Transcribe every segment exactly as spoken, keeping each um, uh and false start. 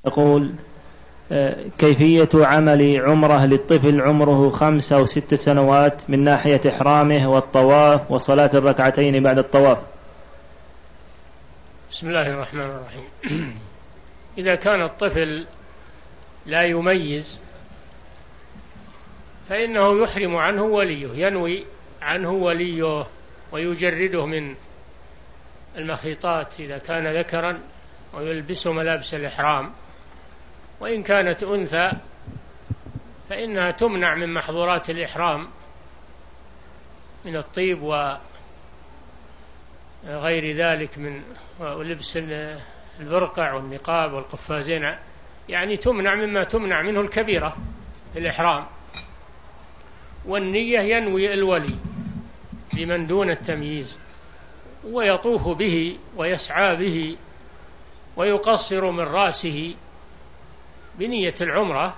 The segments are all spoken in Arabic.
يقول كيفية عمل عمرة للطفل عمره خمس أو ست سنوات من ناحية إحرامه والطواف وصلاة الركعتين بعد الطواف؟ بسم الله الرحمن الرحيم. إذا كان الطفل لا يميز فإنه يحرم عنه وليه، ينوي عنه وليه ويجرده من المخيطات إذا كان ذكرا ويلبسه ملابس الإحرام، وإن كانت أنثى فإنها تمنع من محظورات الإحرام من الطيب وغير ذلك من ولبس البرقع والنقاب والقفازين، يعني تمنع مما تمنع منه الكبيرة في الإحرام. والنية ينوي الولي لمن دون التمييز، ويطوف به ويسعى به ويقصر من رأسه بنية العمرة.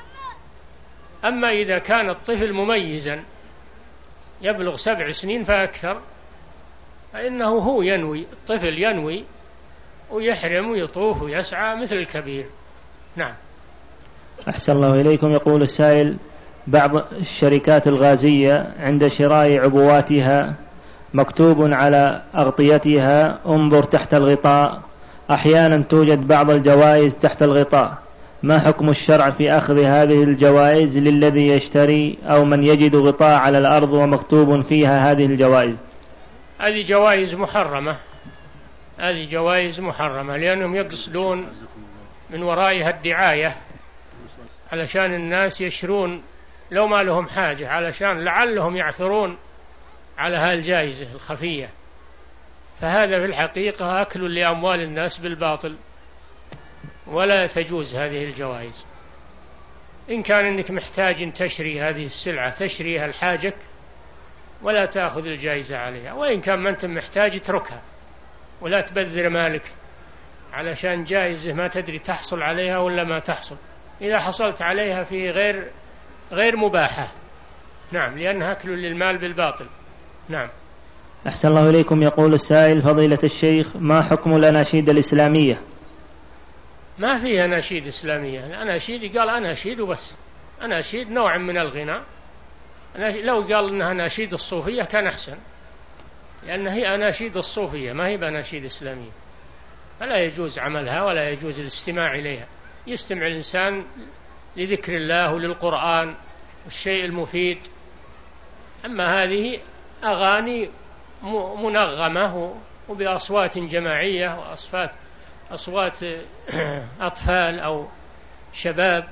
أما إذا كان الطفل مميزا يبلغ سبع سنين فأكثر فإنه هو ينوي، الطفل ينوي ويحرم ويطوف ويسعى مثل الكبير. نعم. أحسن الله إليكم. يقول السائل: بعض الشركات الغازية عند شراء عبواتها مكتوب على أغطيتها انظر تحت الغطاء، أحيانا توجد بعض الجوائز تحت الغطاء، ما حكم الشرع في أخذ هذه الجوائز للذي يشتري أو من يجد غطاء على الأرض ومكتوب فيها هذه الجوائز؟ هذه جوائز محرمة، هذه جوائز محرمة لأنهم يقصدون من ورائها الدعاية علشان الناس يشرون لو ما لهم حاجة، علشان لعلهم يعثرون على هذه الجائزة الخفية، فهذا في الحقيقة أكل لأموال الناس بالباطل، ولا تجوز هذه الجوائز. إن كان أنك محتاج تشري هذه السلعة تشريها لحاجك ولا تأخذ الجائزة عليها، وإن كان ما أنت محتاج اتركها ولا تبذر مالك علشان جائزة ما تدري تحصل عليها ولا ما تحصل، إذا حصلت عليها في غير غير مباحة. نعم، لأنها أكل للمال بالباطل. نعم. أحسن الله إليكم. يقول السائل: فضيلة الشيخ، ما حكم الأناشيد الإسلامية؟ ما فيها أناشيد إسلامية، الأناشيد قال أناشيد وبس، أناشيد نوع من الغناء. لو قال إنها أناشيد الصوفية كان أحسن، لأن هي أناشيد الصوفية ما هي بأناشيد إسلامية، فلا يجوز عملها ولا يجوز الاستماع إليها. يستمع الإنسان لذكر الله وللقرآن والشيء المفيد. أما هذه أغاني منغمة وبأصوات جماعية وأصوات أصوات أطفال أو شباب،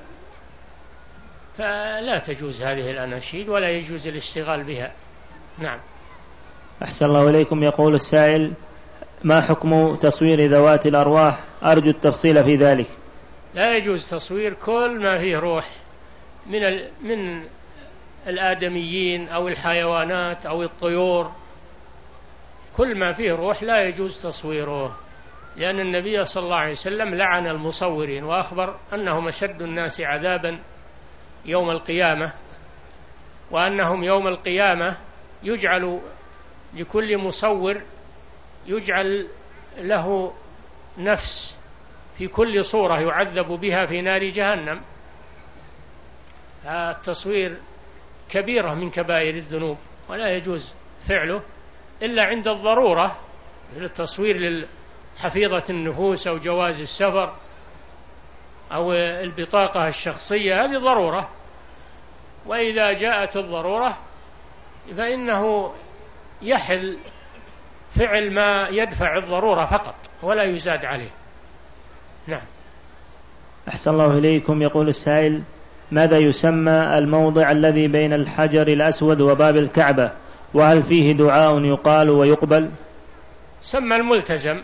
فلا تجوز هذه الأناشيد ولا يجوز الاشتغال بها. نعم. أحسن الله إليكم. يقول السائل: ما حكم تصوير ذوات الأرواح؟ أرجو التفصيل في ذلك. لا يجوز تصوير كل ما فيه روح من من الآدميين أو الحيوانات أو الطيور، كل ما فيه روح لا يجوز تصويره، لأن النبي صلى الله عليه وسلم لعن المصورين وأخبر أنهم أشد الناس عذابا يوم القيامة، وأنهم يوم القيامة يجعل لكل مصور يجعل له نفس في كل صورة يعذب بها في نار جهنم. التصوير كبيرة من كبائر الذنوب ولا يجوز فعله إلا عند الضرورة، مثل التصوير لحفيظة النفوس أو جواز السفر أو البطاقة الشخصية، هذه ضرورة، وإذا جاءت الضرورة فإنه يحل فعل ما يدفع الضرورة فقط ولا يزاد عليه. نعم. أحسن الله إليكم. يقول السائل: ماذا يسمى الموضع الذي بين الحجر الأسود وباب الكعبة، وهل فيه دعاء يقال ويقبل؟ سمى الملتزم،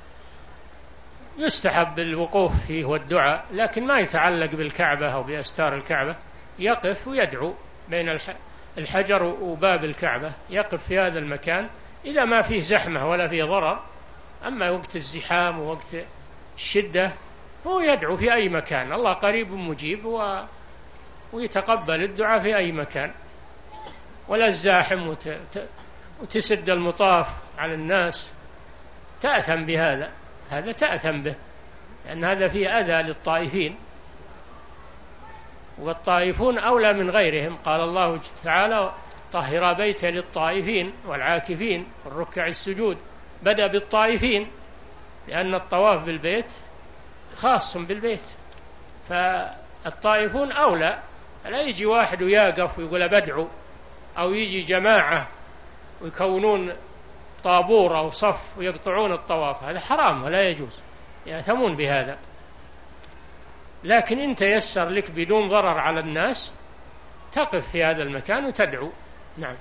يستحب الوقوف فيه والدعاء، لكن ما يتعلق بالكعبة أو بأستار الكعبة، يقف ويدعو بين الحجر وباب الكعبة، يقف في هذا المكان إذا ما فيه زحمة ولا فيه ضرر. أما وقت الزحام ووقت الشدة هو يدعو في أي مكان، الله قريب مجيب و... ويتقبل الدعاء في أي مكان، ولا الزاحم وت... وتسد المطاف على الناس، تأثم بهذا، هذا تأثم به. لأن هذا فيه أذى للطائفين، والطائفون أولى من غيرهم. قال الله تعالى: طهر بيت للطائفين والعاكفين والركع السجود. بدأ بالطائفين لأن الطواف بالبيت خاص بالبيت، فالطائفون أولى. لا يجي واحد ويقف ويقول بدعو، أو يجي جماعة ويكونون طابور أو صف ويقطعون الطواف، هذا حرام ولا يجوز، يأثمون بهذا. لكن إن تيسر لك بدون ضرر على الناس تقف في هذا المكان وتدعو. نعم.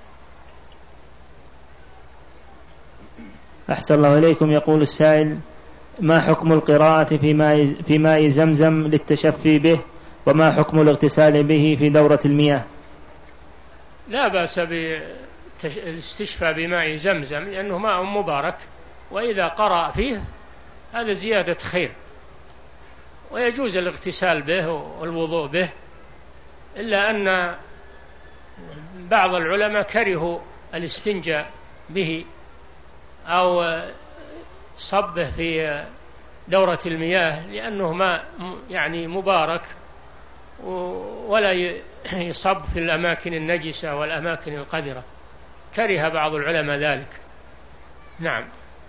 أحسن الله إليكم. يقول السائل: ما حكم القراءة في ماء, في ماء زمزم للتشفي به، وما حكم الاغتسال به في دورة المياه؟ لا بأس بالاستشفاء بماء زمزم لأنه ماء مبارك، وإذا قرأ فيه هذا زيادة خير، ويجوز الاغتسال به والوضوء به، إلا أن بعض العلماء كرهوا الاستنجاء به أو صبه في دورة المياه، لأنه ماء يعني مبارك ولا يصب في الأماكن النجسة والأماكن القذرة، كره بعض العلماء ذلك. نعم.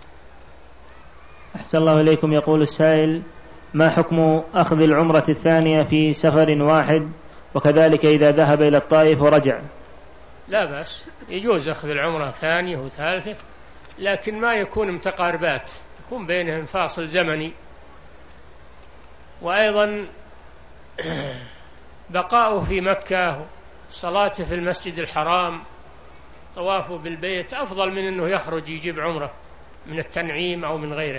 أحسن الله إليكم. يقول السائل: ما حكم أخذ العمرة الثانية في سفر واحد، وكذلك إذا ذهب إلى الطائف ورجع؟ لا بأس، يجوز أخذ العمرة ثانية وثالثة، لكن ما يكون متقاربات، يكون بينهم فاصل زمني. وأيضا بقاؤه في مكة، صلاته في المسجد الحرام، طوافه بالبيت أفضل من أنه يخرج يجيب عمرة من التنعيم أو من غيره.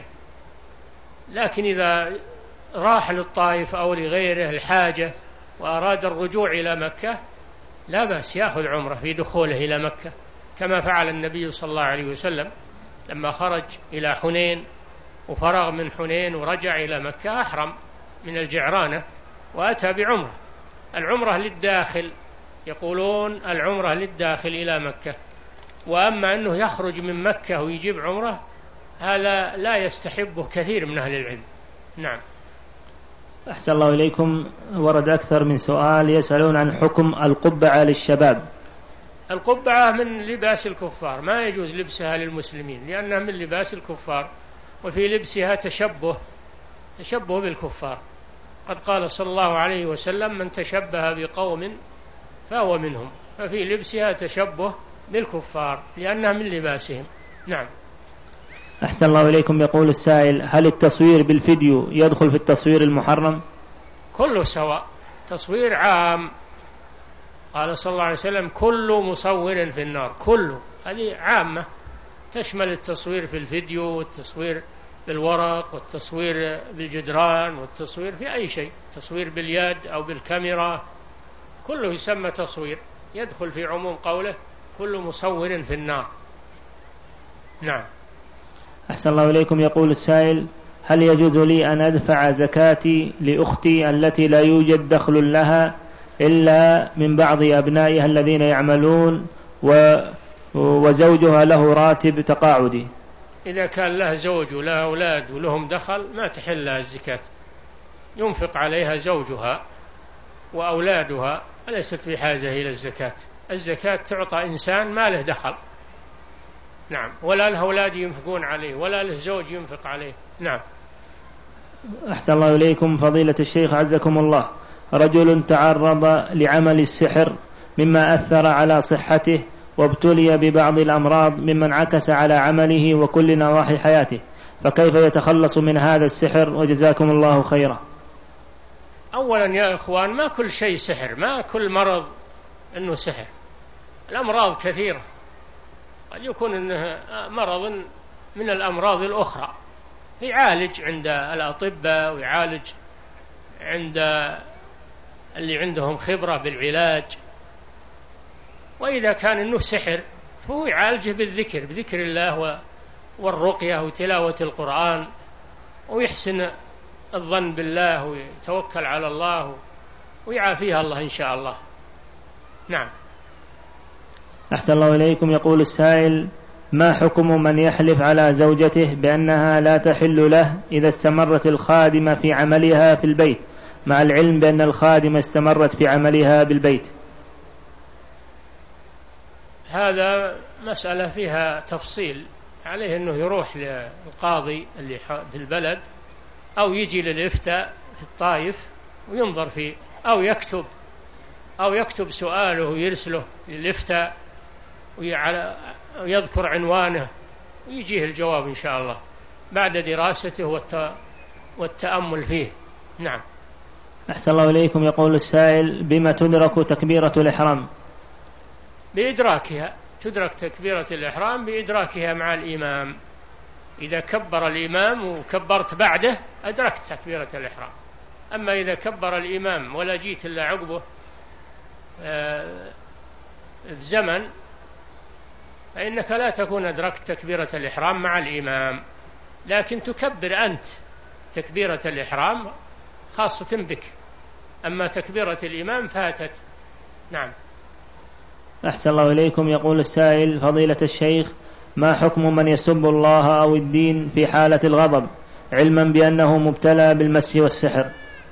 لكن إذا راح للطائف أو لغيره الحاجة وأراد الرجوع إلى مكة لا بأس يأخذ عمرة في دخوله إلى مكة، كما فعل النبي صلى الله عليه وسلم لما خرج إلى حنين وفرغ من حنين ورجع إلى مكة، أحرم من الجعرانة وأتى بعمرة. العمرة للداخل، يقولون العمرة للداخل إلى مكة، وأما أنه يخرج من مكة ويجيب عمرة هذا لا يستحبه كثير من أهل العلم. نعم. أحسن الله إليكم. ورد أكثر من سؤال يسألون عن حكم القبعة للشباب. القبعة من لباس الكفار، ما يجوز لبسها للمسلمين لأنها من لباس الكفار، وفي لبسها تشبه تشبه بالكفار. قد قال صلى الله عليه وسلم: من تشبه بقوم فهو منهم، ففي لبسها تشبه بالكفار لأنها من لباسهم. نعم. أحسن الله إليكم. يقول السائل: هل التصوير بالفيديو يدخل في التصوير المحرم؟ كله سواء، تصوير عام. قال صلى الله عليه وسلم: كل مصور في النار. كله هذه عامة، تشمل التصوير في الفيديو والتصوير بالورق والتصوير بالجدران والتصوير في أي شيء، تصوير باليد أو بالكاميرا، كله يسمى تصوير، يدخل في عموم قوله: كل مصور في النار. نعم. أحسن الله إليكم. يقول السائل: هل يجوز لي أن أدفع زكاتي لأختي التي لا يوجد دخل لها إلا من بعض أبنائها الذين يعملون وزوجها له راتب تقاعدي؟ إذا كان له زوج وله أولاد ولهم دخل ما تحل لها الزكاة، ينفق عليها زوجها وأولادها، وليست في حاجة إلى الزكاة. الزكاة تعطى إنسان ما له دخل. نعم. ولا له أولاد ينفقون عليه، ولا له زوج ينفق عليه. نعم. أحسن الله إليكم. فضيلة الشيخ عزكم الله، رجل تعرض لعمل السحر مما أثر على صحته وابتلي ببعض الأمراض مما انعكس على عمله وكل نواحي حياته، فكيف يتخلص من هذا السحر؟ وجزاكم الله خيرا. أولا يا إخوان، ما كل شيء سحر، ما كل مرض أنه سحر، الأمراض كثيرة، قد يكون أنه مرض من الأمراض الأخرى يعالج عند الأطباء ويعالج عند اللي عندهم خبرة بالعلاج. وإذا كان أنه سحر فهو يعالجه بالذكر، بذكر الله والرقية وتلاوة القرآن، ويحسن الظن بالله ويتوكل على الله ويعافيها الله إن شاء الله. نعم. أحسن الله إليكم. يقول السائل: ما حكم من يحلف على زوجته بأنها لا تحل له إذا استمرت الخادمة في عملها في البيت مع العلم بأن الخادمة استمرت في عملها بالبيت؟ هذا مسألة فيها تفصيل، عليه أنه يروح للقاضي اللي في البلد أو يجي للإفتاء في الطائف وينظر فيه، أو يكتب أو يكتب سؤاله ويرسله للإفتاء ويذكر عنوانه ويجيه الجواب إن شاء الله بعد دراسته والتأمل فيه. نعم. أحسن الله إليكم. يقول السائل: بما تدرك تكبيرة الإحرام؟ بإدراكها، تدرك تكبيرة الإحرام بإدراكها مع الإمام. إذا كبر الإمام وكبرت بعده أدركت تكبيرة الإحرام. أما إذا كبر الإمام ولا جيت إلا عقبه في زمن فإنك لا تكون أدركت تكبيرة الإحرام مع الإمام، لكن تكبر أنت تكبيرة الإحرام خاصة بك، أما تكبيرة الإمام فاتت. نعم. أحسن الله إليكم. يقول السائل: فضيلة الشيخ، ما حكم من يسب الله أو الدين في حالة الغضب علما بأنه مبتلى بالمس والسحر؟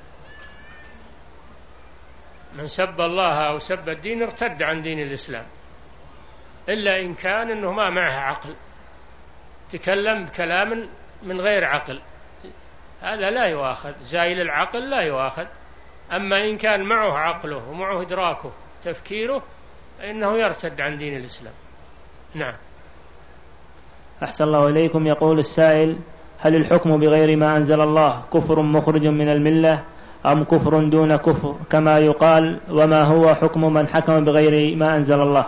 من سب الله أو سب الدين ارتد عن دين الإسلام، إلا إن كان أنه ما معه عقل، تكلم بكلام من غير عقل، هذا لا يؤاخذ، زائل العقل لا يؤاخذ. أما إن كان معه عقله ومعه إدراكه تفكيره فإنه يرتد عن دين الإسلام. نعم. أحسن الله إليكم. يقول السائل: هل الحكم بغير ما أنزل الله كفر مخرج من الملة أم كفر دون كفر كما يقال؟ وما هو حكم من حكم بغير ما أنزل الله؟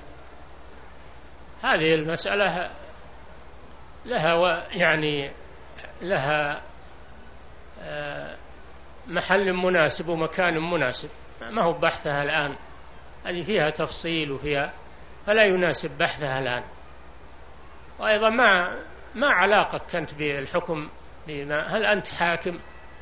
هذه المسألة لها يعني لها محل مناسب ومكان مناسب، ما هو بحثها الآن، هذه فيها تفصيل وفيها فلا يناسب بحثها الآن. وأيضا ما ما علاقة كنت بالحكم بما، هل أنت حاكم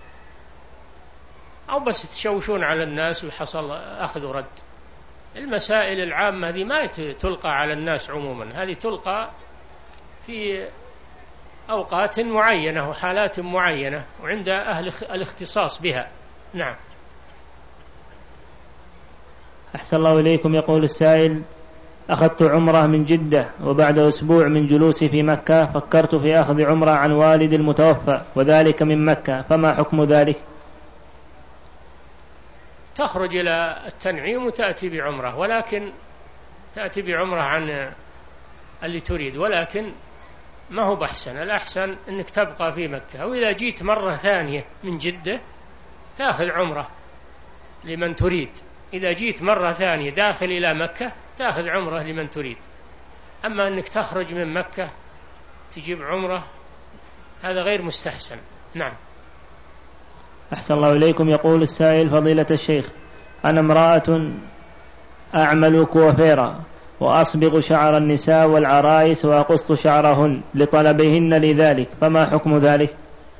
أو بس تشوشون على الناس ويحصل أخذ ورد؟ المسائل العامة هذه ما تلقى على الناس عموما، هذه تلقى في أوقات معينة وحالات معينة وعند أهل الاختصاص بها. نعم. أحسن الله إليكم. يقول السائل: أخذت عمرة من جدة وبعد أسبوع من جلوسي في مكة فكرت في أخذ عمرة عن والد المتوفى وذلك من مكة، فما حكم ذلك؟ تخرج إلى التنعيم وتأتي بعمرة، ولكن تأتي بعمرة عن اللي تريد، ولكن ما هو بأحسن، الأحسن أنك تبقى في مكة، وإذا جيت مرة ثانية من جدة تأخذ عمرة لمن تريد. إذا جيت مرة ثانية داخل إلى مكة تأخذ عمرة لمن تريد. أما أنك تخرج من مكة تجيب عمرة هذا غير مستحسن. نعم. أحسن الله إليكم. يقول السائل: فضيلة الشيخ، أنا امرأة أعمل كوافيرا وأصبغ شعر النساء والعرائس وأقص شعرهن لطلبهن لذلك، فما حكم ذلك؟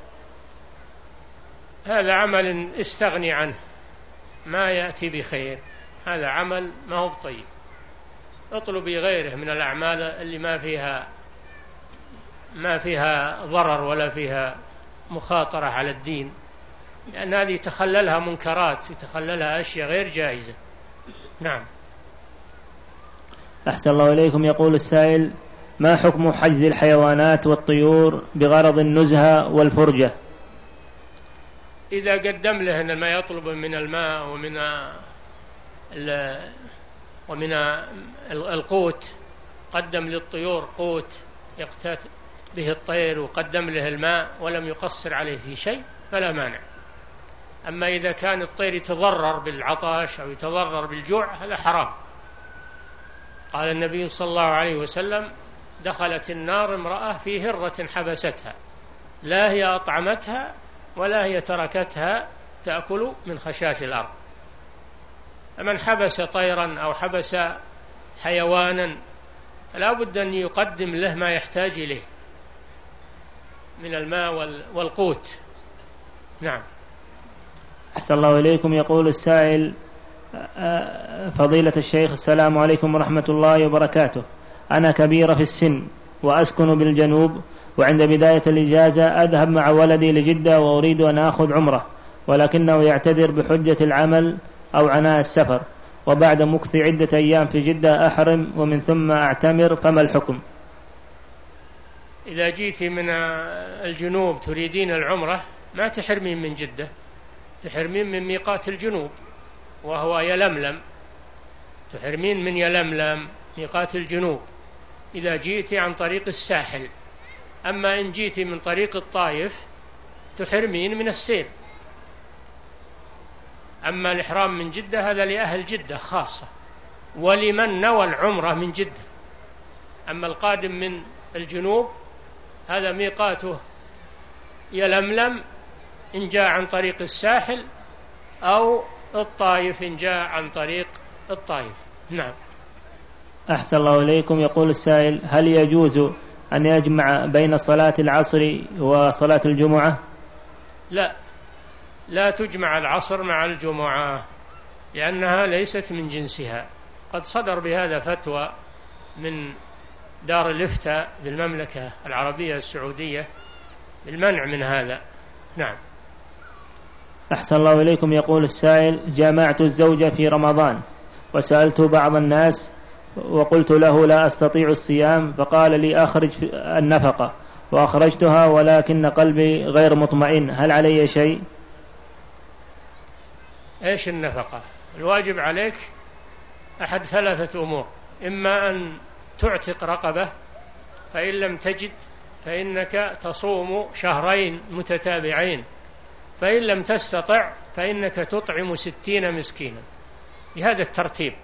هذا عمل استغني عنه، ما يأتي بخير، هذا عمل ما هو طيب. اطلبي غيره من الأعمال اللي ما فيها ما فيها ضرر ولا فيها مخاطرة على الدين، لأن هذه يتخللها منكرات، يتخللها أشياء غير جائزة. نعم. أحسن الله إليكم. يقول السائل: ما حكم حجز الحيوانات والطيور بغرض النزهة والفرجة؟ إذا قدم له ما يطلب من الماء ومن ومن القوت، قدم للطيور قوت يقتات به الطير وقدم له الماء ولم يقصر عليه في شيء فلا مانع. أما إذا كان الطير يتضرر بالعطش أو يتضرر بالجوع هذا حرام. قال النبي صلى الله عليه وسلم: دخلت النار امرأة في هرة حبستها، لا هي أطعمتها ولا هي تركتها تأكل من خشاش الأرض. فمن حبس طيرا أو حبس حيوانا لا بد أن يقدم له ما يحتاج إليه من الماء والقوت. نعم. أحسن الله إليكم. يقول السائل: فضيلة الشيخ، السلام عليكم ورحمة الله وبركاته، أنا كبيرة في السن وأسكن بالجنوب، وعند بداية الإجازة أذهب مع ولدي لجدة وأريد أن أخذ عمرة، ولكنه يعتذر بحجة العمل أو عناء السفر، وبعد مكث عدة أيام في جدة أحرم ومن ثم أعتمر، فما الحكم؟ إذا جيت من الجنوب تريدين العمرة ما تحرمين من جدة، تحرمين من ميقات الجنوب وهو يلملم، تحرمين من يلملم ميقات الجنوب إذا جيت عن طريق الساحل. أما إن جيت من طريق الطائف تحرمين من السير. أما الإحرام من جدة هذا لأهل جدة خاصة، ولمن نوى العمرة من جدة. أما القادم من الجنوب هذا ميقاته يلملم إن جاء عن طريق الساحل، أو الطائف إن جاء عن طريق الطائف. نعم. أحسن الله إليكم. يقول السائل: هل يجوز أن يجمع بين صلاة العصر وصلاة الجمعة؟ لا، لا تجمع العصر مع الجمعة لأنها ليست من جنسها. قد صدر بهذا فتوى من دار الإفتاء بالمملكة العربية السعودية بالمنع من هذا. نعم. أحسن الله إليكم. يقول السائل: جامعت الزوجة في رمضان وسألت بعض الناس وقلت له لا أستطيع الصيام، فقال لي أخرج النفقة، وأخرجتها ولكن قلبي غير مطمئن، هل علي شيء؟ إيش النفقة؟ الواجب عليك أحد ثلاثة أمور: إما أن تعتق رقبة، فإن لم تجد فإنك تصوم شهرين متتابعين، فإن لم تستطع فإنك تطعم ستين مسكينا. بهذا الترتيب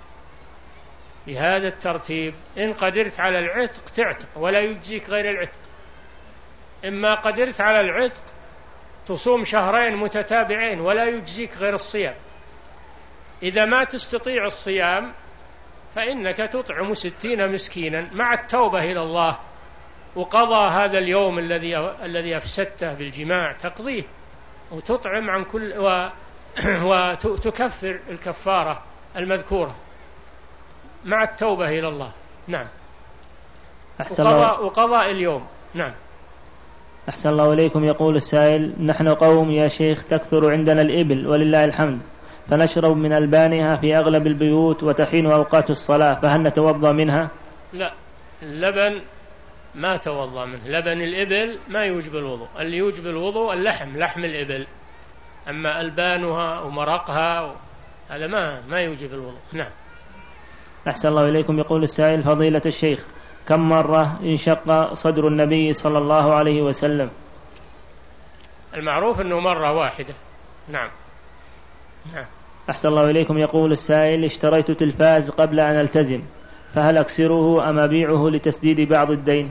بهذا الترتيب إن قدرت على العتق تعتق ولا يجزيك غير العتق. إما قدرت على العتق تصوم شهرين متتابعين ولا يجزيك غير الصيام. إذا ما تستطيع الصيام فإنك تطعم ستين مسكينا مع التوبة إلى الله، وقضى هذا اليوم الذي الذي أفسدته بالجماع تقضيه، وتطعم عن كل و... وتكفر الكفارة المذكورة مع التوبة إلى الله. نعم. وقضاء, وقضاء اليوم. نعم. أحسن الله إليكم. يقول السائل: نحن قوم يا شيخ تكثر عندنا الإبل ولله الحمد، فنشرب من ألبانها في أغلب البيوت وتحين أوقات الصلاة، فهل نتوضأ منها؟ لا، اللبن ما توضأ منه. لبن الإبل ما يوجب الوضوء. اللي يوجب الوضوء اللحم، لحم الإبل. أما ألبانها ومرقها هذا ما ما يوجب الوضوء. نعم. أحسن الله إليكم. يقول السائل: فضيلة الشيخ، كم مرة انشق صدر النبي صلى الله عليه وسلم؟ المعروف أنه مرة واحدة. نعم. نعم. أحسن الله إليكم. يقول السائل: اشتريت تلفاز قبل أن ألتزم، فهل أكسره أم أبيعه لتسديد بعض الدين؟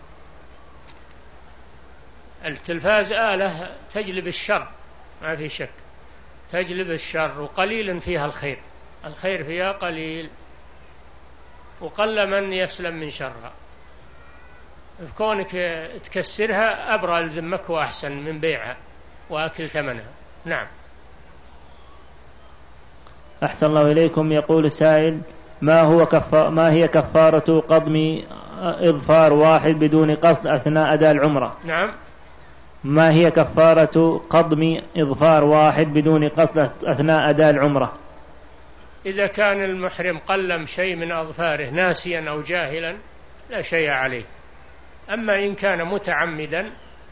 التلفاز آلة تجلب الشر، ما في شك، تجلب الشر، وقليل فيها الخير. الخير فيها قليل، وقل من يسلم من شرها. كونك تكسرها أبرى لذمك وأحسن من بيعها وأكل ثمنها. نعم. أحسن الله إليكم. يقول سائل: ما هو كفا ما هي كفارة قضم إظفار واحد بدون قصد أثناء أداء العمرة؟ نعم. ما هي كفارة قضم إظفار واحد بدون قصد أثناء أداء العمرة؟ إذا كان المحرم قلم شيء من أظفاره ناسيا أو جاهلا لا شيء عليه. أما إن كان متعمدا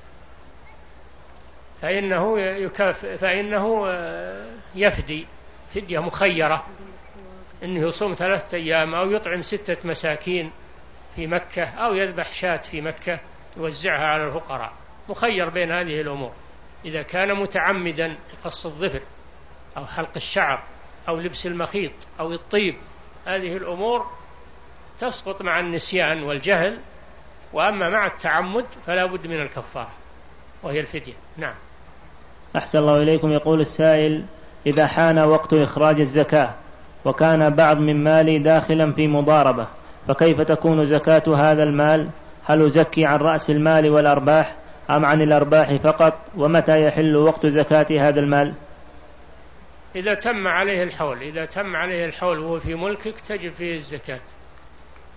فإنه يكاف فإنه يفدي فدية مخيرة، إنه يصوم ثلاثة أيام أو يطعم ستة مساكين في مكة أو يذبح شاة في مكة يوزعها على الفقراء. مخير بين هذه الأمور. إذا كان متعمدا قص الظفر أو حلق الشعر أو لبس المخيط أو الطيب، هذه الأمور تسقط مع النسيان والجهل. وأما مع التعمد فلا بد من الكفارة وهي الفدية. نعم. أحسن الله إليكم. يقول السائل: إذا حان وقت إخراج الزكاة وكان بعض من مالي داخلا في مضاربة، فكيف تكون زكاة هذا المال؟ هل أزكي عن رأس المال والأرباح أم عن الأرباح فقط؟ ومتى يحل وقت زكاة هذا المال؟ إذا تم عليه الحول إذا تم عليه الحول وهو في ملكك تجب فيه الزكاة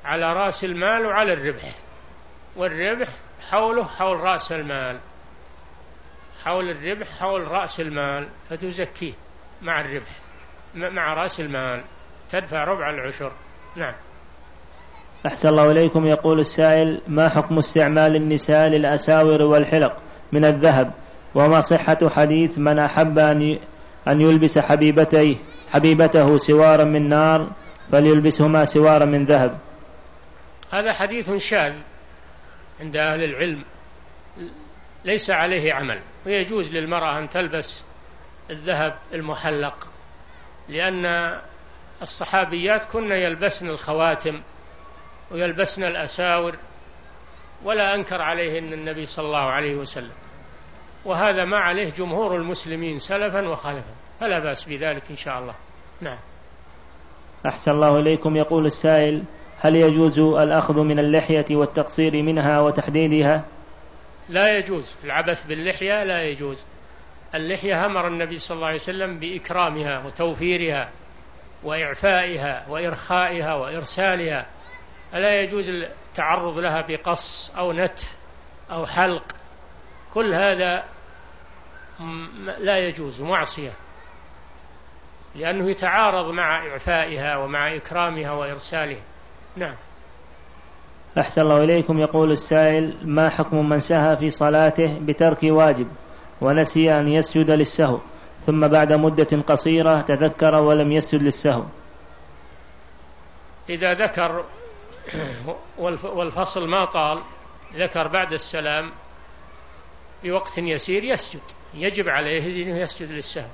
على رأس المال وعلى الربح، والربح حوله حول رأس المال، حول الربح حول رأس المال، فتزكيه مع الربح مع رأس المال، تدفع ربع العشر. نعم. أحسن الله إليكم. يقول السائل: ما حكم استعمال النساء للأساور والحلق من الذهب، وما صحة حديث من أحب أن يلبس حبيبته حبيبته سوارا من نار فليلبسهما سوارا من ذهب؟ هذا حديث شاذ عند أهل العلم، ليس عليه عمل، ويجوز للمرأة أن تلبس الذهب المحلق، لأن الصحابيات كن يلبسن الخواتم ويلبسن الأساور، ولا أنكر عليهن النبي صلى الله عليه وسلم، وهذا ما عليه جمهور المسلمين سلفا وخلفا، فلا بأس بذلك إن شاء الله. نعم. أحسن الله إليكم. يقول السائل: هل يجوز الأخذ من اللحية والتقصير منها وتحديدها؟ لا يجوز العبث باللحية، لا يجوز. اللحية أمر النبي صلى الله عليه وسلم بإكرامها وتوفيرها وإعفائها وإرخائها وإرسالها، ألا يجوز التعرض لها بقص أو نتف أو حلق، كل هذا لا يجوز، معصية، لأنه يتعارض مع إعفائها ومع إكرامها وإرسالها. نعم. أحسن الله إليكم. يقول السائل: ما حكم من سهى في صلاته بترك واجب ونسي أن يسجد للسهو، ثم بعد مدة قصيرة تذكر ولم يسجد للسهو؟ إذا ذكر والفصل ما طال، ذكر بعد السلام بوقت يسير يسجد، يجب عليه أنه يسجد للسهو.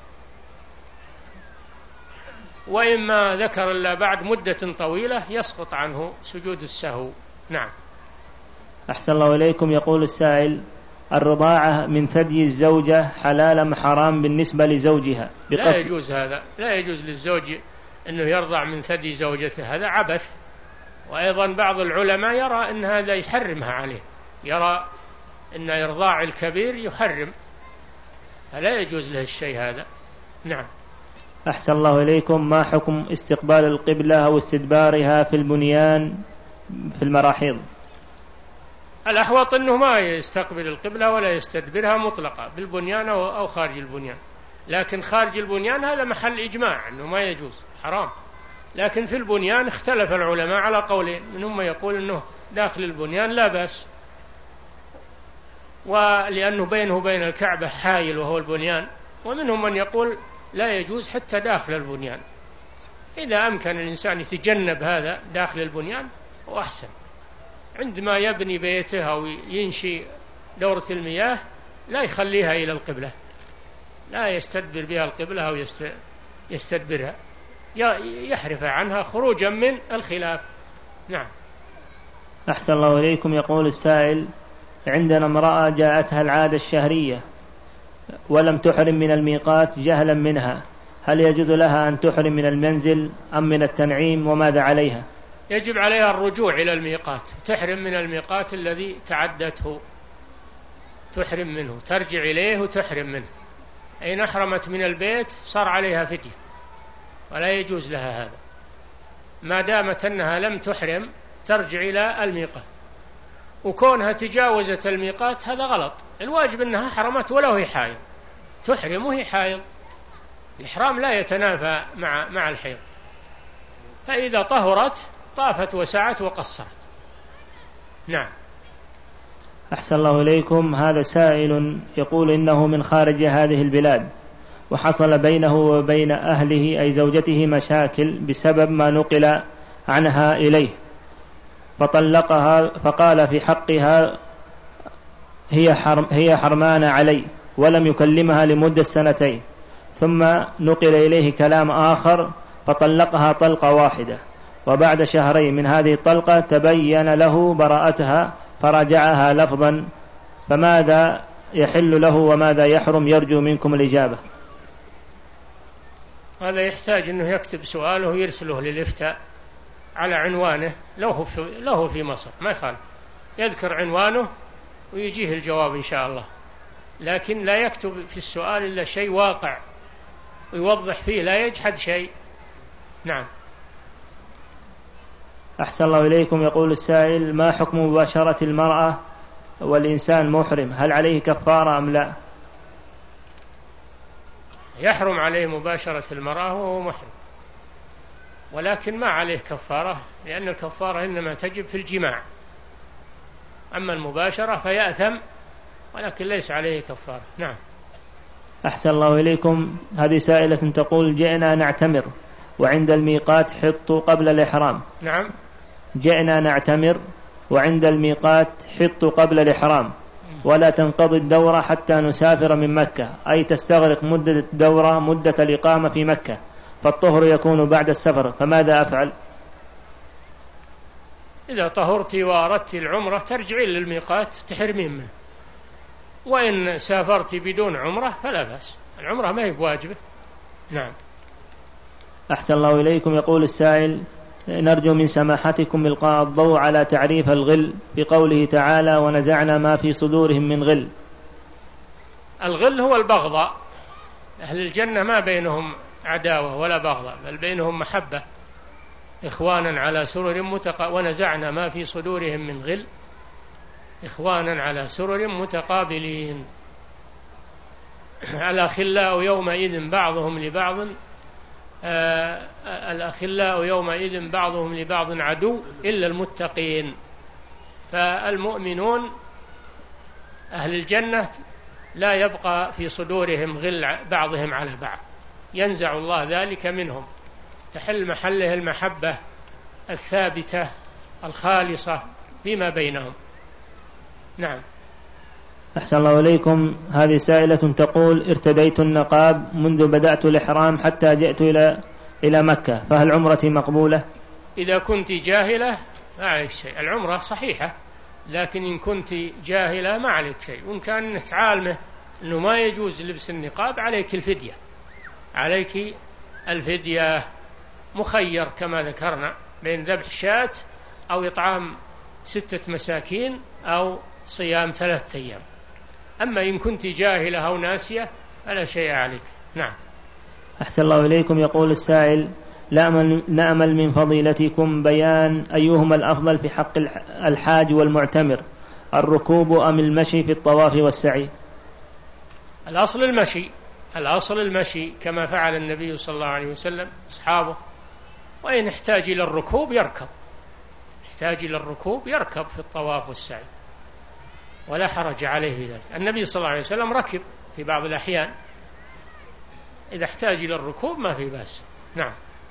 وإما ذكر إلا بعد مدة طويلة يسقط عنه سجود السهو. نعم. أحسن الله إليكم. يقول السائل: الرضاعة من ثدي الزوجة حلال أم حرام بالنسبة لزوجها؟ لا يجوز هذا، لا يجوز للزوج أنه يرضع من ثدي زوجته، هذا عبث. وأيضا بعض العلماء يرى أن هذا يحرمها عليه، يرى أن إرضاع الكبير يحرم، فلا يجوز له الشيء هذا. نعم. أحسن الله إليكم. ما حكم استقبال القبلة أو استدبارها في البنيان في المراحيض؟ الأحوط أنه ما يستقبل القبلة ولا يستدبرها مطلقة بالبنيان أو خارج البنيان، لكن خارج البنيان هذا محل إجماع أنه ما يجوز، حرام. لكن في البنيان اختلف العلماء على قولين، منهم من يقول أنه داخل البنيان لا بأس، ولأنه بينه وبين الكعبة حائل وهو البنيان، ومنهم من يقول لا يجوز حتى داخل البنيان. إذا أمكن الإنسان يتجنب هذا داخل البنيان وأحسن، عندما يبني بيته أو ينشي دورة المياه لا يخليها إلى القبلة، لا يستدبر بها القبلة أو يستدبرها، يحرف عنها خروجا من الخلاف. نعم. أحسن الله إليكم. يقول السائل: عندنا امرأة جاءتها العادة الشهرية ولم تحرم من الميقات جهلا منها، هل يجوز لها أن تحرم من المنزل أم من التنعيم، وماذا عليها؟ يجب عليها الرجوع إلى الميقات، تحرم من الميقات الذي تعدته، تحرم منه، ترجع إليه وتحرم منه. أين أحرمت من البيت صار عليها فدية، ولا يجوز لها هذا، ما دامت أنها لم تحرم ترجع إلى الميقات. وكونها تجاوزت الميقات هذا غلط، الواجب أنها حرمت ولو هي حائض، تحرم وهي حائض، الإحرام لا يتنافى مع مع الحيض، فإذا طهرت طافت وسعت وقصرت. نعم. أحسن الله إليكم. هذا سائل يقول إنه من خارج هذه البلاد، وحصل بينه وبين أهله أي زوجته مشاكل بسبب ما نقل عنها إليه، فطلقها، فقال في حقها هي حرم هي حرمان علي، ولم يكلمها لمدة سنتين، ثم نقل إليه كلام آخر فطلقها طلقة واحدة، وبعد شهرين من هذه الطلقة تبين له براءتها فرجعها لفظا، فماذا يحل له وماذا يحرم؟ يرجو منكم الإجابة. هذا يحتاج أنه يكتب سؤاله ويرسله للإفتاء على عنوانه، له في, له في مصر ما يخالف، يذكر عنوانه ويجيه الجواب إن شاء الله، لكن لا يكتب في السؤال إلا شيء واقع ويوضح فيه، لا يجحد شيء. نعم. أحسن الله إليكم. يقول السائل: ما حكم مباشرة المرأة والإنسان محرم؟ هل عليه كفارة أم لا؟ يحرم عليه مباشرة المرأة وهو محرم، ولكن ما عليه كفارة، لأن الكفارة إنما تجب في الجماع، أما المباشرة فيأثم ولكن ليس عليه كفارة. نعم. أحسن الله إليكم. هذه سائلة تقول: جئنا نعتمر وعند الميقات حطوا قبل الإحرام. نعم. جئنا نعتمر وعند الميقات حطوا قبل الإحرام، ولا تنقضي الدورة حتى نسافر من مكة، أي تستغرق مدة الدورة مدة الإقامة في مكة، فالطهر يكون بعد السفر، فماذا أفعل؟ إذا طهرت وأردت العمرة ترجعين للميقات تحرمين منه، وإن سافرت بدون عمرة فلا بأس، العمرة ما هي بواجبة. نعم. أحسن الله إليكم. يقول السائل: نرجو من سماحتكم إلقاء الضوء على تعريف الغل بقوله تعالى: ونزعنا ما في صدورهم من غل. الغل هو البغضاء، أهل الجنة ما بينهم عداوة ولا بغضاء، بل بينهم محبة، إخوانا على سرر متقا ونزعنا ما في صدورهم من غل إخوانا على سرر متقابلين. الأخلاء يومئذ بعضهم لبعض آه الأخلاء يومئذ بعضهم لبعض عدو إلا المتقين. فالمؤمنون أهل الجنة لا يبقى في صدورهم غل بعضهم على بعض، ينزع الله ذلك منهم، تحل محله المحبة الثابتة الخالصة فيما بينهم. نعم. أحسن الله إليكم. هذه سائلة تقول: ارتديت النقاب منذ بدأت الإحرام حتى جئت إلى إلى مكة، فهل عمرتي مقبولة؟ إذا كنت جاهلة ما عليك شيء، العمرة صحيحة، لكن إن كنت جاهلة ما عليك شيء، وإن كان تعالمه أنه ما يجوز لبس النقاب عليك الفدية، عليك الفدية، مخير كما ذكرنا بين ذبح شاة أو إطعام ستة مساكين أو صيام ثلاثة أيام. أما إن كنت جاهلة أو ناسية فلا شيء عليك. نعم. أحسن الله إليكم. يقول السائل: نأمل من فضيلتكم بيان أيهما الأفضل في حق الحاج والمعتمر، الركوب أم المشي في الطواف والسعي؟ الأصل المشي، الأصل المشي كما فعل النبي صلى الله عليه وسلم أصحابه، وإن احتاج إلى الركوب يركب، احتاج إلى الركوب يركب في الطواف والسعي ولا حرج عليه في ذلك. النبي صلى الله عليه وسلم ركب في بعض الأحيان، إذا احتاج إلى الركوب ما في بأس. نعم.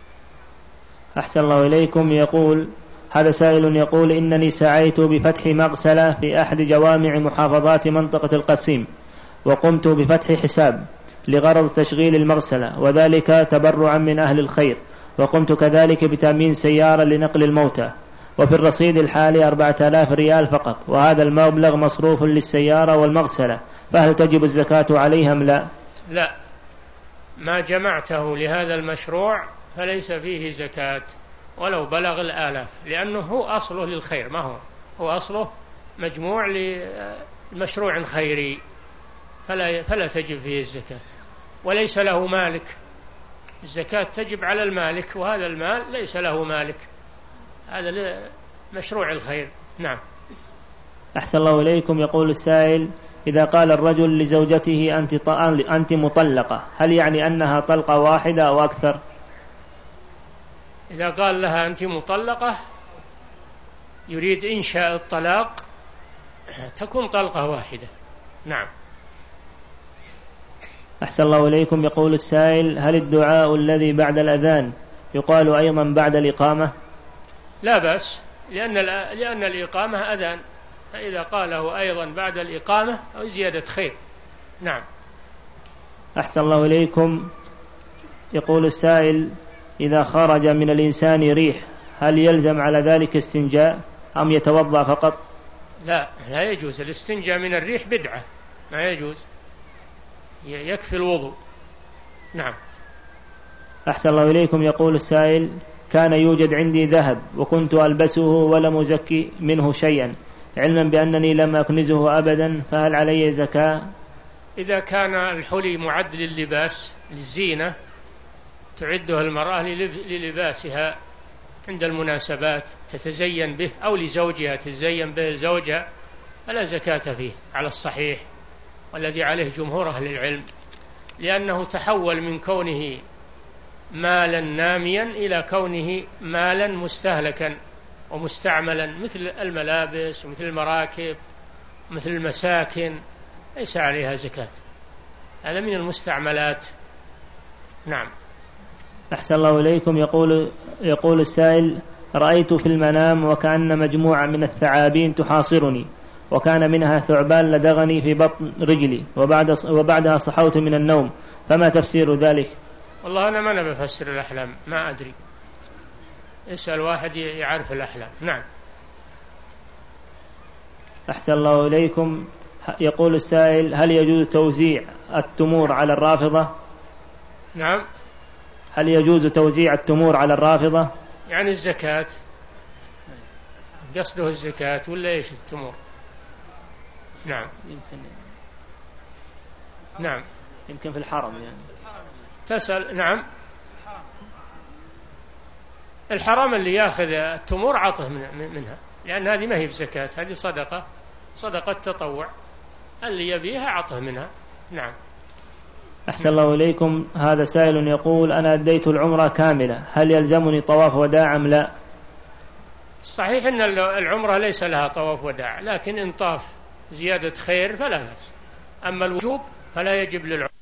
أحسن الله إليكم. يقول هذا سائل يقول: إنني سعيت بفتح مغسلة في أحد جوامع محافظات منطقة القصيم، وقمت بفتح حساب لغرض تشغيل المغسلة، وذلك تبرعا من أهل الخير، وقمت كذلك بتأمين سيارة لنقل الموتى، وفي الرصيد الحالي أربعة آلاف ريال فقط، وهذا المبلغ مصروف للسيارة والمغسلة، فهل تجب الزكاة عليها أم لا؟ لا، ما جمعته لهذا المشروع فليس فيه زكاة ولو بلغ الآلاف، لأنه هو أصله للخير، ما هو هو أصله مجموع لمشروع خيري، فلا, فلا تجب فيه الزكاة، وليس له مالك. الزكاة تجب على المالك، وهذا المال ليس له مالك، هذا مشروع الخير. نعم. أحسن الله إليكم. يقول السائل: إذا قال الرجل لزوجته أنت, أنت مطلقة، هل يعني أنها طلقة واحدة أو أكثر؟ إذا قال لها أنت مطلقة يريد إنشاء الطلاق تكون طلقة واحدة. نعم. أحسن الله إليكم. يقول السائل: هل الدعاء الذي بعد الأذان يقال أيضا بعد الإقامة؟ لا بأس، لأن لأن الإقامة أذان، فإذا قاله أيضا بعد الإقامة أو زيادة خير. نعم. أحسن الله إليكم. يقول السائل: إذا خرج من الإنسان ريح هل يلزم على ذلك استنجاء أم يتوضأ فقط؟ لا، لا يجوز الاستنجاء من الريح، بدعة، ما يجوز، يكفي الوضوء. نعم. أحسن الله إليكم. يقول السائل: كان يوجد عندي ذهب وكنت ألبسه ولم أزكي منه شيئا، علما بأنني لم أكنزه أبدا، فهل علي زكاة؟ إذا كان الحلي معد لللباس للزينة تعده المرأة للباسها عند المناسبات تتزين به، أو لزوجها تتزين به زوجها، فلا زكاة فيه على الصحيح والذي عليه جمهور أهل العلم، لأنه تحول من كونه مالا ناميا إلى كونه مالا مستهلكا ومستعملا، مثل الملابس ومثل المراكب مثل المساكن، ليس عليها زكاة، هذا من المستعملات. نعم. أحسن الله إليكم. يقول, يقول السائل: رأيت في المنام وكأن مجموعة من الثعابين تحاصرني، وكان منها ثعبان لدغني في بطن رجلي، وبعد وبعدها صحوت من النوم، فما تفسير ذلك؟ والله أنا ما أنا بفسر الأحلام، ما أدري، اسأل واحد يعرف الأحلام. نعم. أحسن الله إليكم. يقول السائل: هل يجوز توزيع التمور على الرافضة؟ نعم. هل يجوز توزيع التمور على الرافضة؟ يعني الزكاة، قصده الزكاة ولا إيش التمور؟ نعم. يمكن نعم يمكن في الحرم يعني تسأل. نعم. الحرام اللي ياخذ التمور عطه منها، لأن هذه ما هي بزكاة، هذه صدقة، صدقة تطوع، اللي يبيها عطه منها. نعم. أحسن الله إليكم. هذا سائل يقول: أنا أديت العمرة كاملة، هل يلزمني طواف وداع أم لا؟ صحيح أن العمرة ليس لها طواف وداع، لكن إن طاف زيادة خير فلا بأس، أما الوجوب فلا يجب للعمرة.